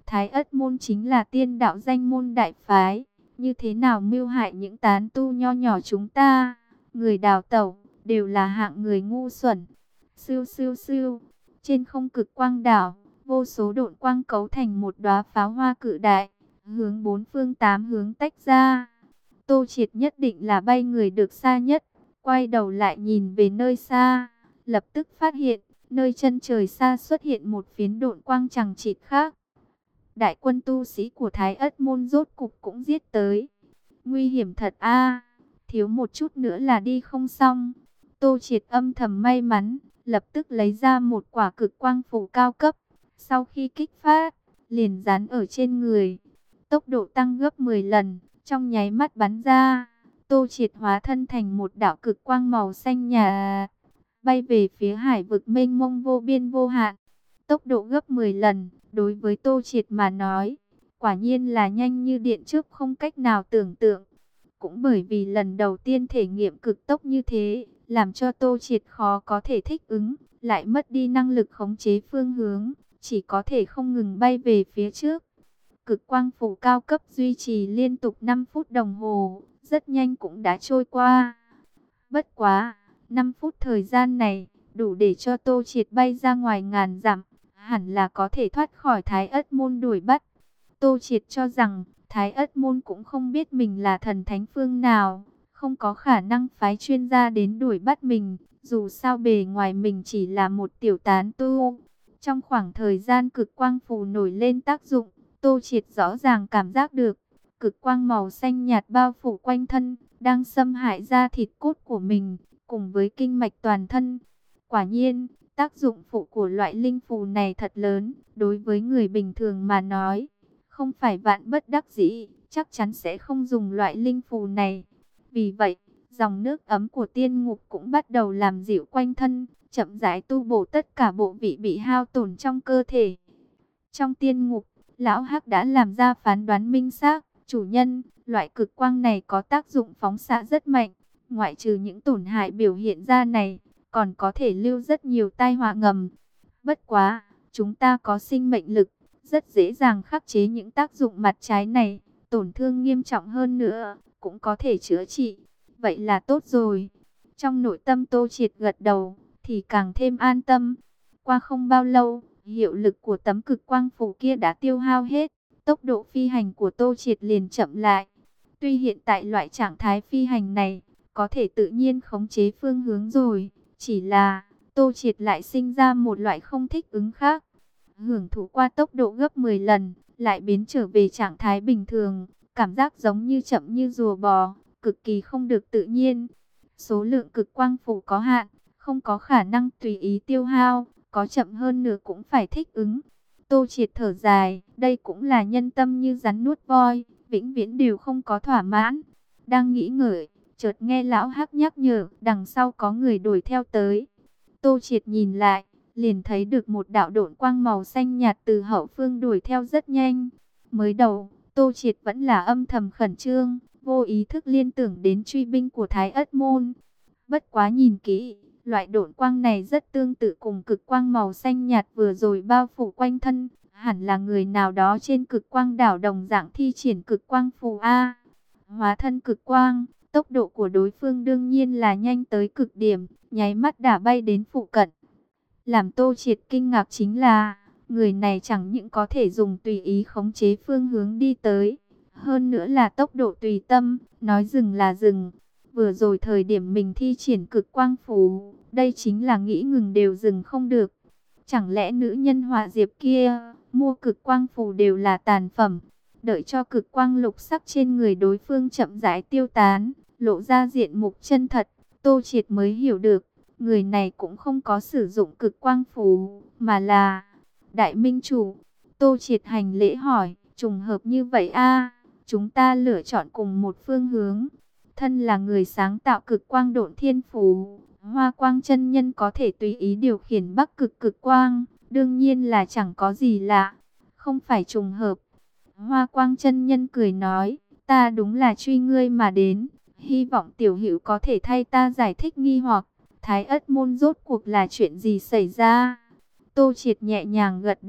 Thái Ất môn chính là tiên đạo danh môn đại phái, như thế nào mưu hại những tán tu nho nhỏ chúng ta? Người đào tẩu đều là hạng người ngu xuẩn. Sưu sưu sưu, trên không cực quang đảo, vô số độn quang cấu thành một đóa pháo hoa cự đại, hướng bốn phương tám hướng tách ra. Tô Triệt nhất định là bay người được xa nhất, quay đầu lại nhìn về nơi xa, lập tức phát hiện, nơi chân trời xa xuất hiện một phiến độn quang chằng chịt khác. Đại quân tu sĩ của Thái Ất môn rốt cục cũng giết tới. Nguy hiểm thật a, thiếu một chút nữa là đi không xong. Tô Triệt âm thầm may mắn, lập tức lấy ra một quả cực quang phủ cao cấp. Sau khi kích phát, liền dán ở trên người. Tốc độ tăng gấp mười lần, trong nháy mắt bắn ra. Tô Triệt hóa thân thành một đạo cực quang màu xanh nhạt, bay về phía hải vực mênh mông vô biên vô hạn. Tốc độ gấp mười lần, đối với Tô Triệt mà nói, quả nhiên là nhanh như điện chớp không cách nào tưởng tượng. Cũng bởi vì lần đầu tiên thể nghiệm cực tốc như thế, làm cho Tô Triệt khó có thể thích ứng, lại mất đi năng lực khống chế phương hướng, chỉ có thể không ngừng bay về phía trước. Cực quang phủ cao cấp duy trì liên tục năm phút đồng hồ, rất nhanh cũng đã trôi qua. Bất quá, năm phút thời gian này, đủ để cho Tô Triệt bay ra ngoài ngàn dặm, hẳn là có thể thoát khỏi Thái Ất môn đuổi bắt. Tô Triệt cho rằng, Thái Ất môn cũng không biết mình là thần thánh phương nào, không có khả năng phái chuyên gia đến đuổi bắt mình, dù sao bề ngoài mình chỉ là một tiểu tán tu. Trong khoảng thời gian cực quang phù nổi lên tác dụng, Tô Triệt rõ ràng cảm giác được, cực quang màu xanh nhạt bao phủ quanh thân, đang xâm hại da thịt cốt của mình, cùng với kinh mạch toàn thân. Quả nhiên, tác dụng phụ của loại linh phù này thật lớn, đối với người bình thường mà nói, không phải vạn bất đắc dĩ, chắc chắn sẽ không dùng loại linh phù này. Vì vậy, dòng nước ấm của tiên ngục cũng bắt đầu làm dịu quanh thân, chậm rãi tu bổ tất cả bộ vị bị hao tổn trong cơ thể. Trong tiên ngục, Lão Hắc đã làm ra phán đoán minh xác, chủ nhân, loại cực quang này có tác dụng phóng xạ rất mạnh, ngoại trừ những tổn hại biểu hiện ra này, còn có thể lưu rất nhiều tai họa ngầm. Bất quá, chúng ta có sinh mệnh lực, rất dễ dàng khắc chế những tác dụng mặt trái này, tổn thương nghiêm trọng hơn nữa, cũng có thể chữa trị. Vậy là tốt rồi. Trong nội tâm Tô Triệt gật đầu, thì càng thêm an tâm. Qua không bao lâu, hiệu lực của tấm cực quang phủ kia đã tiêu hao hết. Tốc độ phi hành của Tô Triệt liền chậm lại. Tuy hiện tại loại trạng thái phi hành này, có thể tự nhiên khống chế phương hướng rồi. Chỉ là, Tô Triệt lại sinh ra một loại không thích ứng khác. Hưởng thụ qua tốc độ gấp mười lần, lại biến trở về trạng thái bình thường. Cảm giác giống như chậm như rùa bò, cực kỳ không được tự nhiên. Số lượng cực quang phủ có hạn, không có khả năng tùy ý tiêu hao, có chậm hơn nữa cũng phải thích ứng. Tô Triệt thở dài, đây cũng là nhân tâm như rắn nuốt voi, vĩnh viễn đều không có thỏa mãn. Đang nghĩ ngợi, chợt nghe Lão Hắc nhắc nhở, đằng sau có người đuổi theo tới. Tô Triệt nhìn lại, liền thấy được một đạo độn quang màu xanh nhạt từ hậu phương đuổi theo rất nhanh. Mới đầu, Tô Triệt vẫn là âm thầm khẩn trương, vô ý thức liên tưởng đến truy binh của Thái Ất môn. Bất quá nhìn kỹ, loại độn quang này rất tương tự cùng cực quang màu xanh nhạt vừa rồi bao phủ quanh thân, hẳn là người nào đó trên cực quang đảo đồng dạng thi triển cực quang phù A. Hóa thân cực quang, tốc độ của đối phương đương nhiên là nhanh tới cực điểm, nháy mắt đã bay đến phụ cận. Làm Tô Triệt kinh ngạc chính là, người này chẳng những có thể dùng tùy ý khống chế phương hướng đi tới, hơn nữa là tốc độ tùy tâm, nói dừng là dừng. Vừa rồi thời điểm mình thi triển cực quang phủ, đây chính là nghĩ ngừng đều dừng không được. Chẳng lẽ nữ nhân họa diệp kia, mua cực quang phủ đều là tàn phẩm. Đợi cho cực quang lục sắc trên người đối phương chậm rãi tiêu tán, lộ ra diện mục chân thật, Tô Triệt mới hiểu được, người này cũng không có sử dụng cực quang phủ, mà là Đại Minh Chủ. Tô Triệt hành lễ hỏi, trùng hợp như vậy a, chúng ta lựa chọn cùng một phương hướng. Thân là người sáng tạo cực quang độn thiên phủ, Hoa Quang chân nhân có thể tùy ý điều khiển bắc cực cực quang, đương nhiên là chẳng có gì lạ, không phải trùng hợp. Hoa Quang chân nhân cười nói, ta đúng là truy ngươi mà đến, hy vọng tiểu hữu có thể thay ta giải thích nghi hoặc, Thái Ất môn rốt cuộc là chuyện gì xảy ra. Tô Triệt nhẹ nhàng gật đầu,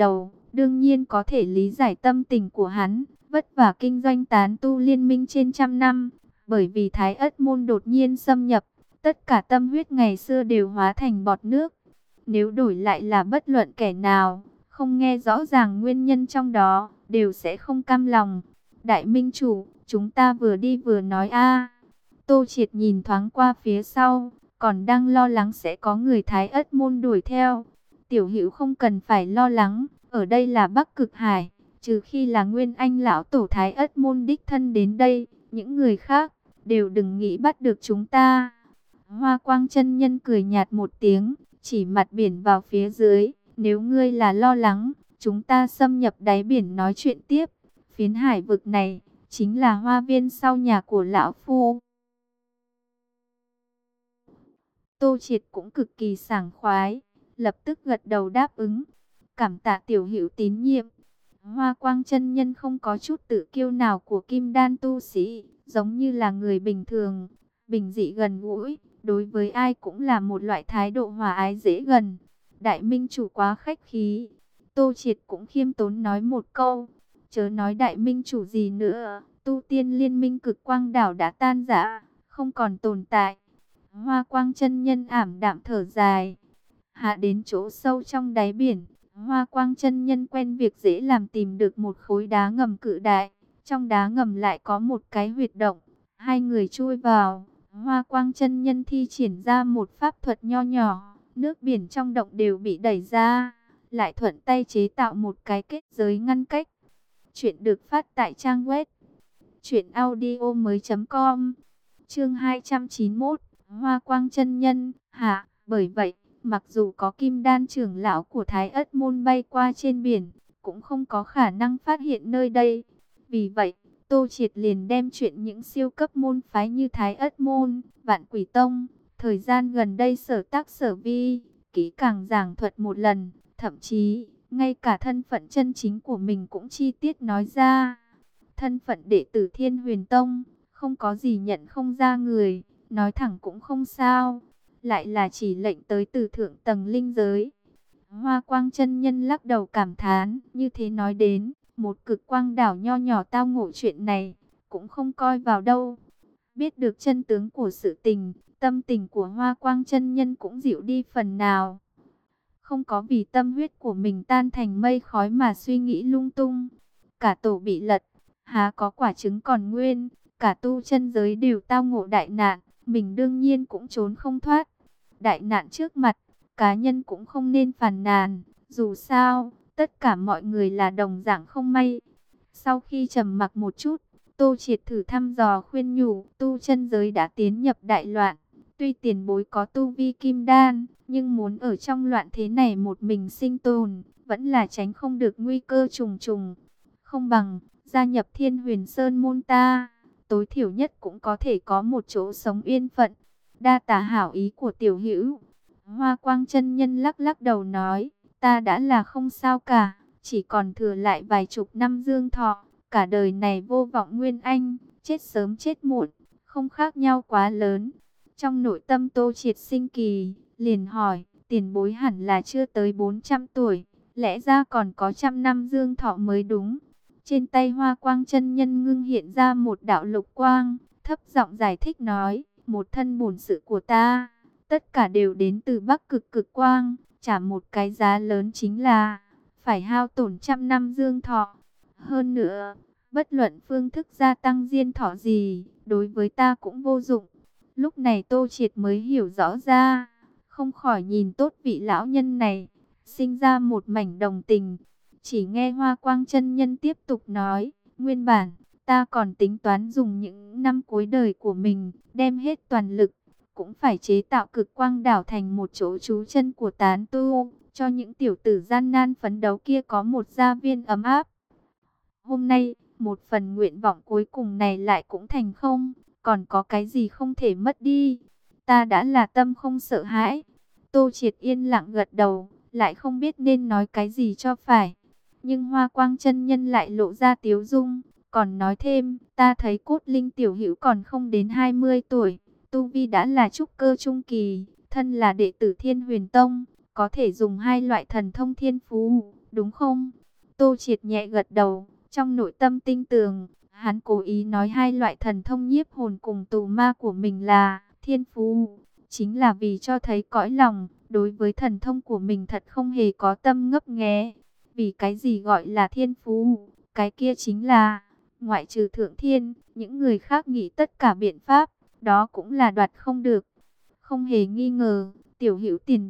đương nhiên có thể lý giải tâm tình của hắn, vất vả kinh doanh tán tu liên minh trên trăm năm, bởi vì Thái Ất môn đột nhiên xâm nhập, tất cả tâm huyết ngày xưa đều hóa thành bọt nước. Nếu đổi lại là bất luận kẻ nào, không nghe rõ ràng nguyên nhân trong đó, đều sẽ không cam lòng. Đại minh chủ, chúng ta vừa đi vừa nói a. Tô Triệt nhìn thoáng qua phía sau, còn đang lo lắng sẽ có người Thái Ất môn đuổi theo. Tiểu Hữu không cần phải lo lắng, ở đây là Bắc Cực Hải, trừ khi là Nguyên Anh lão tổ Thái Ất môn đích thân đến đây, những người khác đều đừng nghĩ bắt được chúng ta. Hoa Quang chân nhân cười nhạt một tiếng, chỉ mặt biển vào phía dưới, nếu ngươi là lo lắng, chúng ta xâm nhập đáy biển nói chuyện tiếp. Phiến hải vực này chính là hoa viên sau nhà của lão phu. Tô Triệt cũng cực kỳ sảng khoái, lập tức gật đầu đáp ứng. Cảm tạ tiểu hữu tín nhiệm. Hoa Quang chân nhân không có chút tự kiêu nào của kim đan tu sĩ, giống như là người bình thường, bình dị gần gũi, đối với ai cũng là một loại thái độ hòa ái dễ gần. Đại minh chủ quá khách khí. Tô Triệt cũng khiêm tốn nói một câu, chớ nói đại minh chủ gì nữa, tu tiên liên minh Cực Quang đảo đã tan rã, không còn tồn tại. Hoa Quang chân nhân ảm đạm thở dài, hạ đến chỗ sâu trong đáy biển. Hoa Quang chân nhân quen việc dễ làm tìm được một khối đá ngầm cự đại, trong đá ngầm lại có một cái huyệt động, hai người chui vào. Hoa Quang chân nhân thi triển ra một pháp thuật nho nhỏ, nước biển trong động đều bị đẩy ra, lại thuận tay chế tạo một cái kết giới ngăn cách. Chuyện được phát tại trang web truyện audio mới chấm com. Chương hai trăm chín mươi mốt, Hoa Quang chân nhân, hả? Bởi vậy, mặc dù có kim đan trưởng lão của Thái Ất môn bay qua trên biển, cũng không có khả năng phát hiện nơi đây. Vì vậy, Tô Triệt liền đem chuyện những siêu cấp môn phái như Thái Ất môn, Vạn Quỷ tông, thời gian gần đây sở tác sở vi, kỹ càng giảng thuật một lần, thậm chí ngay cả thân phận chân chính của mình cũng chi tiết nói ra. Thân phận đệ tử Thiên Huyền tông, không có gì nhận không ra người, nói thẳng cũng không sao, lại là chỉ lệnh tới từ thượng tầng linh giới. Hoa Quang chân nhân lắc đầu cảm thán, như thế nói đến, một Cực Quang đảo nho nhỏ tao ngộ chuyện này, cũng không coi vào đâu. Biết được chân tướng của sự tình, tâm tình của Hoa Quang chân nhân cũng dịu đi phần nào. Không có vì tâm huyết của mình tan thành mây khói mà suy nghĩ lung tung. Cả tổ bị lật, há có quả trứng còn nguyên, cả tu chân giới đều tao ngộ đại nạn, mình đương nhiên cũng trốn không thoát. Đại nạn trước mặt, cá nhân cũng không nên phàn nàn, dù sao, tất cả mọi người là đồng dạng không may. Sau khi trầm mặc một chút, Tô Triệt thử thăm dò khuyên nhủ, tu chân giới đã tiến nhập đại loạn. Tuy tiền bối có tu vi kim đan, nhưng muốn ở trong loạn thế này một mình sinh tồn, vẫn là tránh không được nguy cơ trùng trùng. Không bằng, gia nhập Thiên Huyền Sơn môn ta, tối thiểu nhất cũng có thể có một chỗ sống yên phận. Đa tả hảo ý của tiểu hữu. Hoa Quang chân nhân lắc lắc đầu nói, ta đã là không sao cả, chỉ còn thừa lại vài chục năm dương thọ, cả đời này vô vọng nguyên anh, chết sớm chết muộn, không khác nhau quá lớn. Trong nội tâm Tô Triệt sinh kỳ, liền hỏi, tiền bối hẳn là chưa tới bốn trăm tuổi, lẽ ra còn có trăm năm dương thọ mới đúng. Trên tay Hoa Quang chân nhân ngưng hiện ra một đạo lục quang, thấp giọng giải thích nói, một thân bổn sự của ta, tất cả đều đến từ Bắc Cực Cực Quang, trả một cái giá lớn chính là phải hao tổn trăm năm dương thọ. Hơn nữa, bất luận phương thức gia tăng diên thọ gì, đối với ta cũng vô dụng. Lúc này Tô Triệt mới hiểu rõ ra, không khỏi nhìn tốt vị lão nhân này, sinh ra một mảnh đồng tình. Chỉ nghe Hoa Quang chân nhân tiếp tục nói, nguyên bản, ta còn tính toán dùng những năm cuối đời của mình, đem hết toàn lực, cũng phải chế tạo Cực Quang đảo thành một chỗ trú chân của tán tu, cho những tiểu tử gian nan phấn đấu kia có một gia viên ấm áp. Hôm nay, một phần nguyện vọng cuối cùng này lại cũng thành không, còn có cái gì không thể mất đi. Ta đã là tâm không sợ hãi. Tô Triệt yên lặng gật đầu, lại không biết nên nói cái gì cho phải. Nhưng Hoa Quang chân nhân lại lộ ra tiếu dung, còn nói thêm, ta thấy Cốt Linh tiểu hữu còn không đến hai mươi tuổi, tu vi đã là trúc cơ trung kỳ, thân là đệ tử Thiên Huyền tông, có thể dùng hai loại thần thông thiên phú, đúng không? Tô Triệt nhẹ gật đầu, trong nội tâm tinh tường. Hắn cố ý nói hai loại thần thông nhiếp hồn cùng tù ma của mình là thiên phú, chính là vì cho thấy cõi lòng đối với thần thông của mình thật không hề có tâm ngấp nghé. Vì cái gì gọi là thiên phú? Cái kia chính là ngoại trừ thượng thiên, những người khác nghĩ tất cả biện pháp, đó cũng là đoạt không được. Không hề nghi ngờ, Tiểu Hữu tiền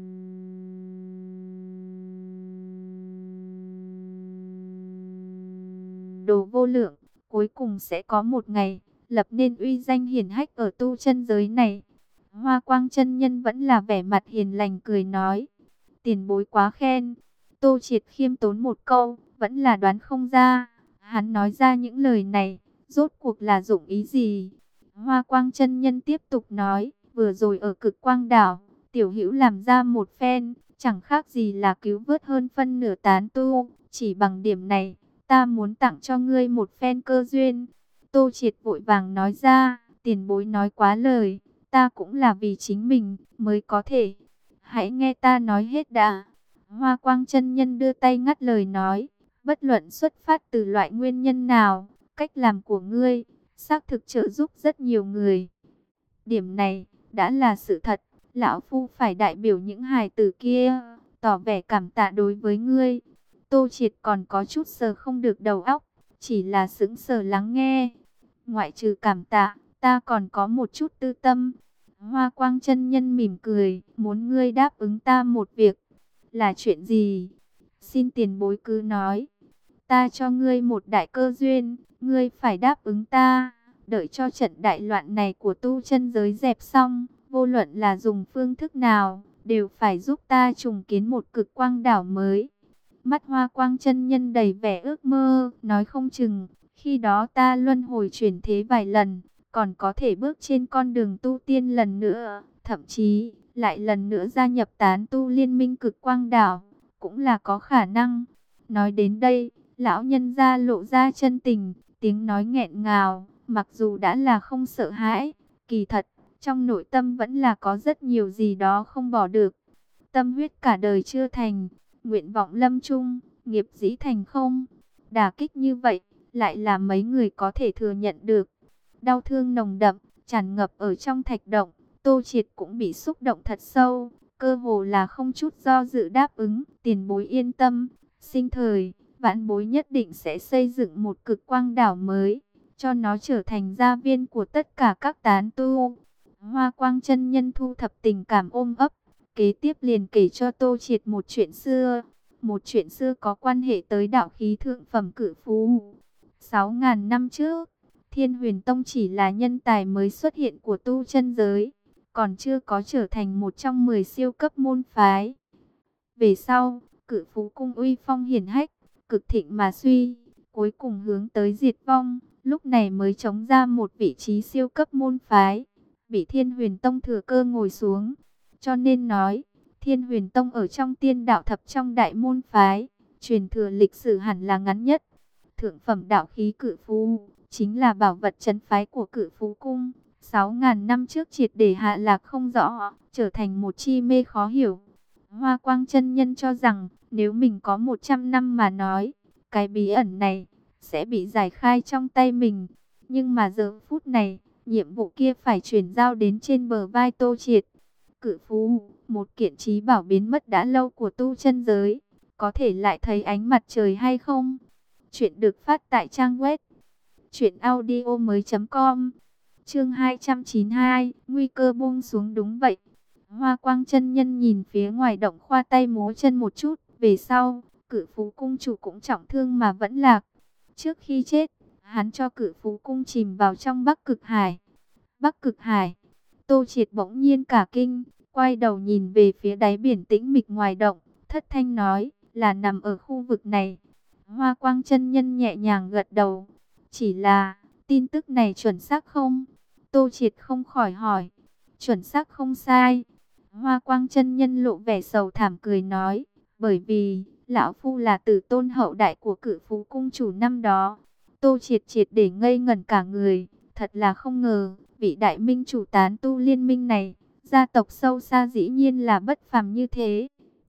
đồ vô lượng, cuối cùng sẽ có một ngày lập nên uy danh hiển hách ở tu chân giới này. Hoa Quang chân nhân vẫn là vẻ mặt hiền lành cười nói, tiền bối quá khen. Tô Triệt khiêm tốn một câu, vẫn là đoán không ra. Hắn nói ra những lời này, rốt cuộc là dụng ý gì? Hoa Quang chân nhân tiếp tục nói, vừa rồi ở Cực Quang đảo, Tiểu Hữu làm ra một phen, chẳng khác gì là cứu vớt hơn phân nửa tán tu. Chỉ bằng điểm này, ta muốn tặng cho ngươi một phen cơ duyên. Tô Triệt vội vàng nói ra, tiền bối nói quá lời, ta cũng là vì chính mình mới có thể. Hãy nghe ta nói hết đã. Hoa Quang chân nhân đưa tay ngắt lời nói, bất luận xuất phát từ loại nguyên nhân nào, cách làm của ngươi xác thực trợ giúp rất nhiều người. Điểm này đã là sự thật, lão phu phải đại biểu những hài tử kia, tỏ vẻ cảm tạ đối với ngươi. Tô Triệt còn có chút sờ không được đầu óc, chỉ là sững sờ lắng nghe. Ngoại trừ cảm tạ, ta còn có một chút tư tâm. Hoa Quang chân nhân mỉm cười, muốn ngươi đáp ứng ta một việc. Là chuyện gì? Xin tiền bối cứ nói. Ta cho ngươi một đại cơ duyên, ngươi phải đáp ứng ta. Đợi cho trận đại loạn này của tu chân giới dẹp xong, vô luận là dùng phương thức nào, đều phải giúp ta trùng kiến một Cực Quang đảo mới. Mắt Hoa Quang chân nhân đầy vẻ ước mơ, nói không chừng, khi đó ta luân hồi chuyển thế vài lần, còn có thể bước trên con đường tu tiên lần nữa, thậm chí lại lần nữa gia nhập tán tu liên minh Cực Quang đảo, cũng là có khả năng. Nói đến đây, lão nhân gia lộ ra chân tình, tiếng nói nghẹn ngào, mặc dù đã là không sợ hãi, kỳ thật, trong nội tâm vẫn là có rất nhiều gì đó không bỏ được. Tâm huyết cả đời chưa thành, nguyện vọng lâm chung, nghiệp dĩ thành không. Đả kích như vậy, lại là mấy người có thể thừa nhận được. Đau thương nồng đậm, tràn ngập ở trong thạch động, Tô Triệt cũng bị xúc động thật sâu, cơ hồ là không chút do dự đáp ứng. Tiền bối yên tâm, sinh thời, vãn bối nhất định sẽ xây dựng một Cực Quang đảo mới, cho nó trở thành gia viên của tất cả các tán tu. Hoa Quang chân nhân thu thập tình cảm ôm ấp, kế tiếp liền kể cho Tô Triệt một chuyện xưa. Một chuyện xưa có quan hệ tới đạo khí thượng phẩm cử phú. Sáu ngàn năm trước, Thiên Huyền Tông chỉ là nhân tài mới xuất hiện của tu chân giới, còn chưa có trở thành một trong mười siêu cấp môn phái. Về sau, Cử Phú cung uy phong hiển hách, cực thịnh mà suy, cuối cùng hướng tới diệt vong, lúc này mới chống ra một vị trí siêu cấp môn phái, bị Thiên Huyền Tông thừa cơ ngồi xuống. Cho nên nói, Thiên Huyền Tông ở trong tiên đạo thập trong đại môn phái, truyền thừa lịch sử hẳn là ngắn nhất. Thượng phẩm đạo khí Cử Phú chính là bảo vật trấn phái của Cử Phú cung, sáu ngàn năm trước triệt để hạ lạc không rõ, trở thành một chi mê khó hiểu. Hoa Quang chân nhân cho rằng, nếu mình có một trăm năm mà nói, cái bí ẩn này sẽ bị giải khai trong tay mình. Nhưng mà giờ phút này, nhiệm vụ kia phải chuyển giao đến trên bờ vai Tô Triệt. Cử Phú, một kiện trí bảo biến mất đã lâu của tu chân giới, có thể lại thấy ánh mặt trời hay không? Chuyện được phát tại trang web truyện audio mới chấm com. Chương hai trăm chín mươi hai, nguy cơ buông xuống. Đúng vậy. Hoa Quang chân nhân nhìn phía ngoài động khoa tay múa chân một chút, về sau, Cử Phú cung chủ cũng trọng thương mà vẫn lạc. Trước khi chết, hắn cho Cử Phú cung chìm vào trong Bắc Cực Hải. Bắc Cực Hải. Tô Triệt bỗng nhiên cả kinh, quay đầu nhìn về phía đáy biển tĩnh mịch ngoài động, thất thanh nói, là nằm ở khu vực này. Hoa Quang chân nhân nhẹ nhàng gật đầu, chỉ là, tin tức này chuẩn xác không? Tô Triệt không khỏi hỏi. Chuẩn xác không sai. Hoa Quang chân nhân lộ vẻ sầu thảm cười nói, bởi vì lão phu là tử tôn hậu đại của Cử Phú cung chủ năm đó. Tô Triệt triệt để ngây ngẩn cả người, thật là không ngờ, vị đại minh chủ tán tu liên minh này, gia tộc sâu xa dĩ nhiên là bất phàm như thế.